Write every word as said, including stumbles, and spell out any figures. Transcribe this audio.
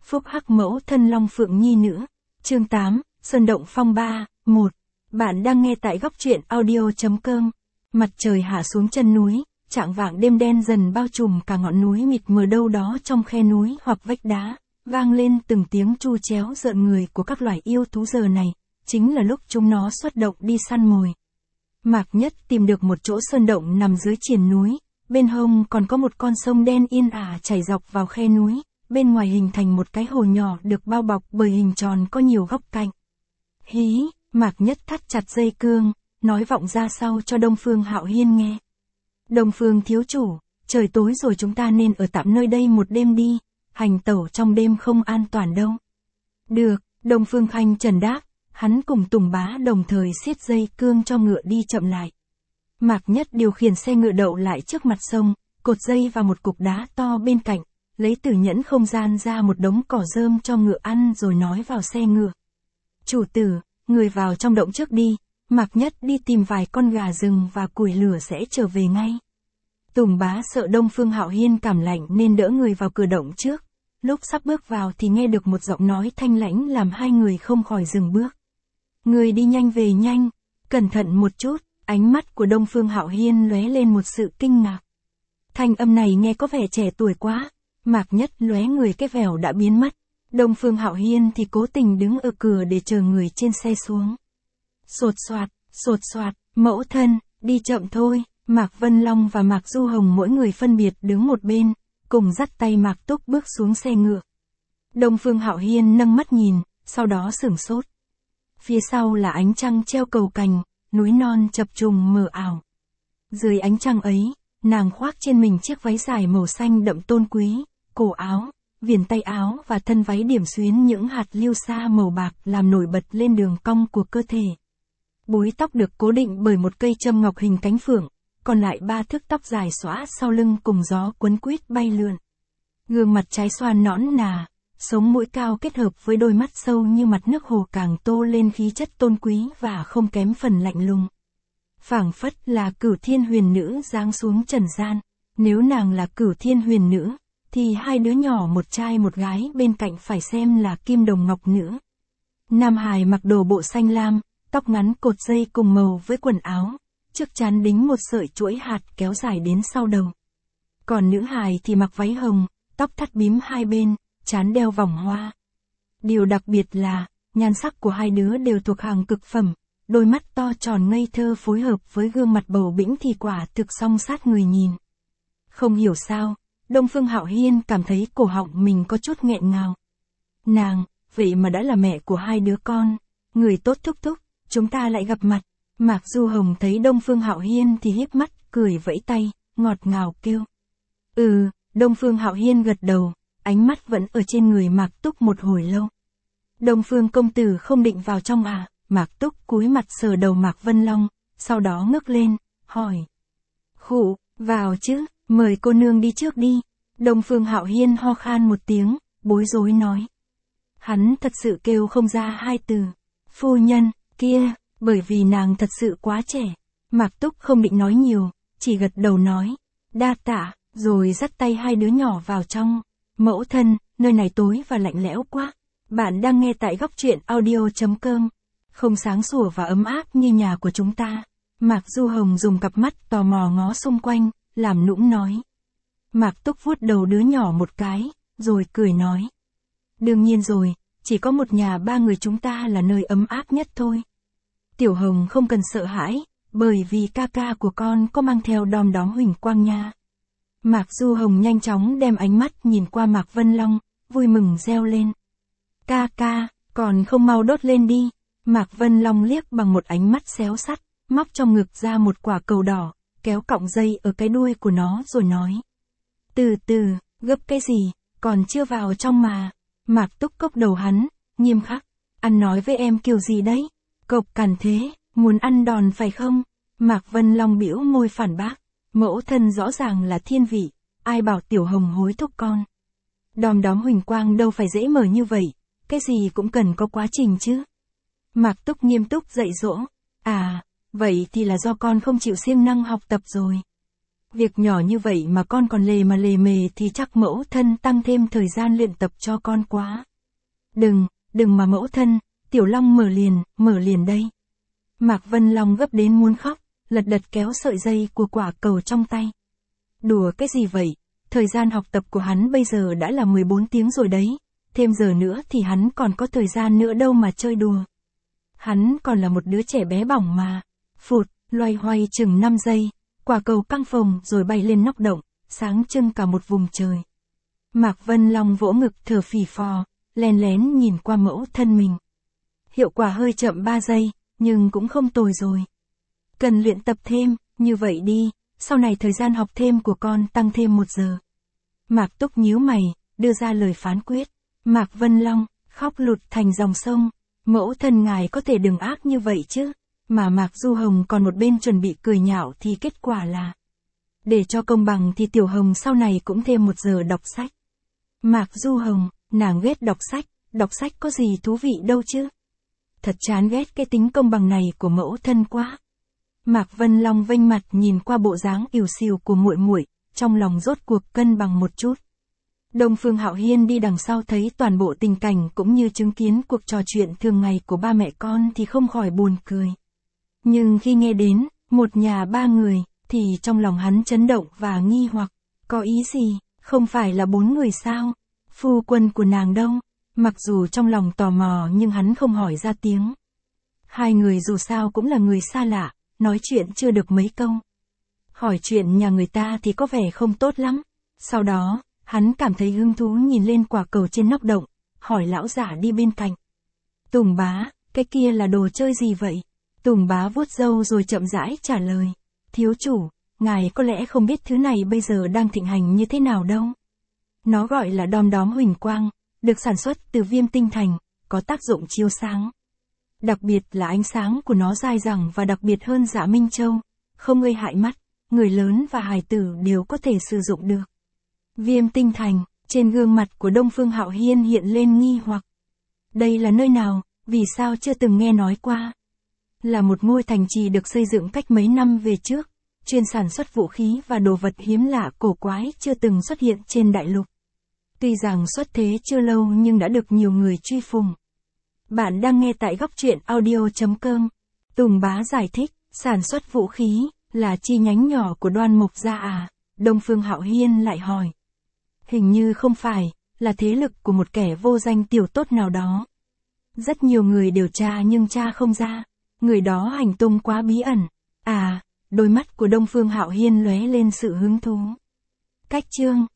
phúc hắc mẫu thân Long Phượng Nhi nữa. Chương tám, Sơn Động Phong ba, một. Bạn đang nghe tại góc truyện audio chấm com. Mặt trời hạ xuống chân núi, chạng vạng đêm đen dần bao trùm cả ngọn núi mịt mờ, đâu đó trong khe núi hoặc vách đá, vang lên từng tiếng tru chéo rợn người của các loài yêu thú. Giờ này, chính là lúc chúng nó xuất động đi săn mồi. Mạc Nhất tìm được một chỗ sơn động nằm dưới triền núi, bên hông còn có một con sông đen yên ả chảy dọc vào khe núi, bên ngoài hình thành một cái hồ nhỏ được bao bọc bởi hình tròn có nhiều góc cạnh. Hí, Mạc Nhất thắt chặt dây cương, nói vọng ra sau cho Đông Phương Hạo Hiên nghe. Đông Phương thiếu chủ, trời tối rồi, chúng ta nên ở tạm nơi đây một đêm đi, hành tẩu trong đêm không an toàn đâu. Được, Đông Phương Khanh Trần đáp, hắn cùng Tùng Bá đồng thời siết dây cương cho ngựa đi chậm lại. Mạc Nhất điều khiển xe ngựa đậu lại trước mặt sông, cột dây vào một cục đá to bên cạnh, lấy từ nhẫn không gian ra một đống cỏ rơm cho ngựa ăn rồi nói vào xe ngựa. Chủ tử, người vào trong động trước đi, Mạc Nhất đi tìm vài con gà rừng và củi lửa sẽ trở về ngay. Tùng Bá sợ Đông Phương Hạo Hiên cảm lạnh nên đỡ người vào cửa động trước. Lúc sắp bước vào thì nghe được một giọng nói thanh lãnh làm hai người không khỏi dừng bước. Người đi nhanh về nhanh, cẩn thận một chút. Ánh mắt của Đông Phương Hạo Hiên lóe lên một sự kinh ngạc. Thanh âm này nghe có vẻ trẻ tuổi quá. Mạc Nhất lóe người, cái vẻo đã biến mất. Đông Phương Hạo Hiên thì cố tình đứng ở cửa để chờ người trên xe xuống. Sột soạt, sột soạt, mẫu thân, đi chậm thôi. Mạc Vân Long và Mạc Du Hồng mỗi người phân biệt đứng một bên, cùng dắt tay Mạc Túc bước xuống xe ngựa. Đông Phương Hạo Hiên nâng mắt nhìn, sau đó sửng sốt. Phía sau là ánh trăng treo cầu cành, núi non chập trùng mờ ảo. Dưới ánh trăng ấy, nàng khoác trên mình chiếc váy dài màu xanh đậm tôn quý, cổ áo, viền tay áo và thân váy điểm xuyến những hạt lưu sa màu bạc làm nổi bật lên đường cong của cơ thể. Búi tóc được cố định bởi một cây châm ngọc hình cánh phượng, còn lại ba thước tóc dài xõa sau lưng cùng gió quấn quýt bay lượn. Gương mặt trái xoan nõn nà, sống mũi cao kết hợp với đôi mắt sâu như mặt nước hồ càng tô lên khí chất tôn quý và không kém phần lạnh lùng. Phảng phất là Cửu Thiên Huyền Nữ giáng xuống trần gian. Nếu nàng là Cửu Thiên Huyền Nữ, thì hai đứa nhỏ một trai một gái bên cạnh phải xem là Kim Đồng Ngọc Nữ. Nam hài mặc đồ bộ xanh lam, tóc ngắn cột dây cùng màu với quần áo, trước trán đính một sợi chuỗi hạt kéo dài đến sau đầu. Còn nữ hài thì mặc váy hồng, tóc thắt bím hai bên, trán đeo vòng hoa. Điều đặc biệt là, nhan sắc của hai đứa đều thuộc hàng cực phẩm, đôi mắt to tròn ngây thơ phối hợp với gương mặt bầu bĩnh thì quả thực song sát người nhìn. Không hiểu sao, Đông Phương Hạo Hiên cảm thấy cổ họng mình có chút nghẹn ngào. Nàng, vậy mà đã là mẹ của hai đứa con, người tốt thúc thúc, chúng ta lại gặp mặt. Mạc Du Hồng thấy Đông Phương Hạo Hiên thì híp mắt, cười vẫy tay, ngọt ngào kêu. Ừ, Đông Phương Hạo Hiên gật đầu, ánh mắt vẫn ở trên người Mạc Túc một hồi lâu. Đông Phương công tử không định vào trong à? Mạc Túc cúi mặt sờ đầu Mạc Vân Long, sau đó ngước lên, hỏi. Khụ, vào chứ, mời cô nương đi trước đi. Đông Phương Hạo Hiên ho khan một tiếng, bối rối nói. Hắn thật sự kêu không ra hai từ. Phu nhân, kia, bởi vì nàng thật sự quá trẻ. Mạc Túc không định nói nhiều, chỉ gật đầu nói. Đa tạ, rồi dắt tay hai đứa nhỏ vào trong. Mẫu thân, nơi này tối và lạnh lẽo quá. Bạn đang nghe tại góc truyện audio chấm com. Không sáng sủa và ấm áp như nhà của chúng ta. Mạc Du Hồng dùng cặp mắt tò mò ngó xung quanh, làm nũng nói. Mạc Túc vuốt đầu đứa nhỏ một cái, rồi cười nói. Đương nhiên rồi, chỉ có một nhà ba người chúng ta là nơi ấm áp nhất thôi. Tiểu Hồng không cần sợ hãi, bởi vì ca ca của con có mang theo đom đóm huỳnh quang nha. Mạc Du Hồng nhanh chóng đem ánh mắt nhìn qua Mạc Vân Long, vui mừng reo lên. Ca ca, còn không mau đốt lên đi. Mạc Vân Long liếc bằng một ánh mắt xéo sắt, móc trong ngực ra một quả cầu đỏ, kéo cọng dây ở cái đuôi của nó rồi nói. Từ từ, gấp cái gì, còn chưa vào trong mà. Mạc Túc cốc đầu hắn, nghiêm khắc. Ăn nói với em kiểu gì đấy? Cộc cằn thế, muốn ăn đòn phải không? Mạc Vân Long bĩu môi phản bác. Mẫu thân rõ ràng là thiên vị, ai bảo Tiểu Hồng hối thúc con. Đom đóm huỳnh quang đâu phải dễ mở như vậy, cái gì cũng cần có quá trình chứ. Mạc Túc nghiêm túc dạy dỗ. À, vậy thì là do con không chịu siêng năng học tập rồi. Việc nhỏ như vậy mà con còn lề mà lề mề thì chắc mẫu thân tăng thêm thời gian luyện tập cho con quá. Đừng, đừng mà mẫu thân, Tiểu Long mở liền, mở liền đây. Mạc Vân Long gấp đến muốn khóc, lật đật kéo sợi dây của quả cầu trong tay. Đùa cái gì vậy, thời gian học tập của hắn bây giờ đã là mười bốn tiếng rồi đấy, thêm giờ nữa thì hắn còn có thời gian nữa đâu mà chơi đùa. Hắn còn là một đứa trẻ bé bỏng mà. Phụt, loay hoay chừng năm giây, quả cầu căng phồng rồi bay lên nóc động, sáng trưng cả một vùng trời. Mạc Vân Long vỗ ngực thở phì phò, lén lén nhìn qua mẫu thân mình. Hiệu quả hơi chậm ba giây, nhưng cũng không tồi rồi. Cần luyện tập thêm, như vậy đi, sau này thời gian học thêm của con tăng thêm một giờ. Mạc Túc nhíu mày, đưa ra lời phán quyết. Mạc Vân Long, khóc lụt thành dòng sông. Mẫu thân ngài có thể đừng ác như vậy chứ. Mà Mạc Du Hồng còn một bên chuẩn bị cười nhạo thì kết quả là. Để cho công bằng thì Tiểu Hồng sau này cũng thêm một giờ đọc sách. Mạc Du Hồng, nàng ghét đọc sách, đọc sách có gì thú vị đâu chứ. Thật chán ghét cái tính công bằng này của mẫu thân quá. Mạc Vân Long vênh mặt nhìn qua bộ dáng ỉu xìu của muội muội, trong lòng rốt cuộc cân bằng một chút. Đông Phương Hạo Hiên đi đằng sau thấy toàn bộ tình cảnh cũng như chứng kiến cuộc trò chuyện thường ngày của ba mẹ con thì không khỏi buồn cười. Nhưng khi nghe đến, một nhà ba người, thì trong lòng hắn chấn động và nghi hoặc, có ý gì, không phải là bốn người sao? Phu quân của nàng đâu? Mặc dù trong lòng tò mò nhưng hắn không hỏi ra tiếng. Hai người dù sao cũng là người xa lạ, nói chuyện chưa được mấy câu. Hỏi chuyện nhà người ta thì có vẻ không tốt lắm. Sau đó, hắn cảm thấy hứng thú nhìn lên quả cầu trên nóc động, hỏi lão giả đi bên cạnh. Tùng bá, cái kia là đồ chơi gì vậy? Tùng bá vuốt râu rồi chậm rãi trả lời. Thiếu chủ, ngài có lẽ không biết thứ này bây giờ đang thịnh hành như thế nào đâu. Nó gọi là đom đóm huỳnh quang, được sản xuất từ viêm tinh thành, có tác dụng chiếu sáng. Đặc biệt là ánh sáng của nó dai dẳng và đặc biệt hơn Dạ Minh Châu, không gây hại mắt, người lớn và hài tử đều có thể sử dụng được. Viêm tinh thành, trên gương mặt của Đông Phương Hạo Hiên hiện lên nghi hoặc. Đây là nơi nào, vì sao chưa từng nghe nói qua? Là một ngôi thành trì được xây dựng cách mấy năm về trước, chuyên sản xuất vũ khí và đồ vật hiếm lạ cổ quái chưa từng xuất hiện trên đại lục. Tuy rằng xuất thế chưa lâu nhưng đã được nhiều người truy phùng. Bạn đang nghe tại góc truyện audio chấm com. Tùng bá giải thích, sản xuất vũ khí, là chi nhánh nhỏ của Đoan Mục gia à? Đông Phương Hạo Hiên lại hỏi. Hình như không phải, là thế lực của một kẻ vô danh tiểu tốt nào đó. Rất nhiều người điều tra nhưng tra không ra. Người đó hành tung quá bí ẩn. À, đôi mắt của Đông Phương Hạo Hiên lóe lên sự hứng thú. Cách chương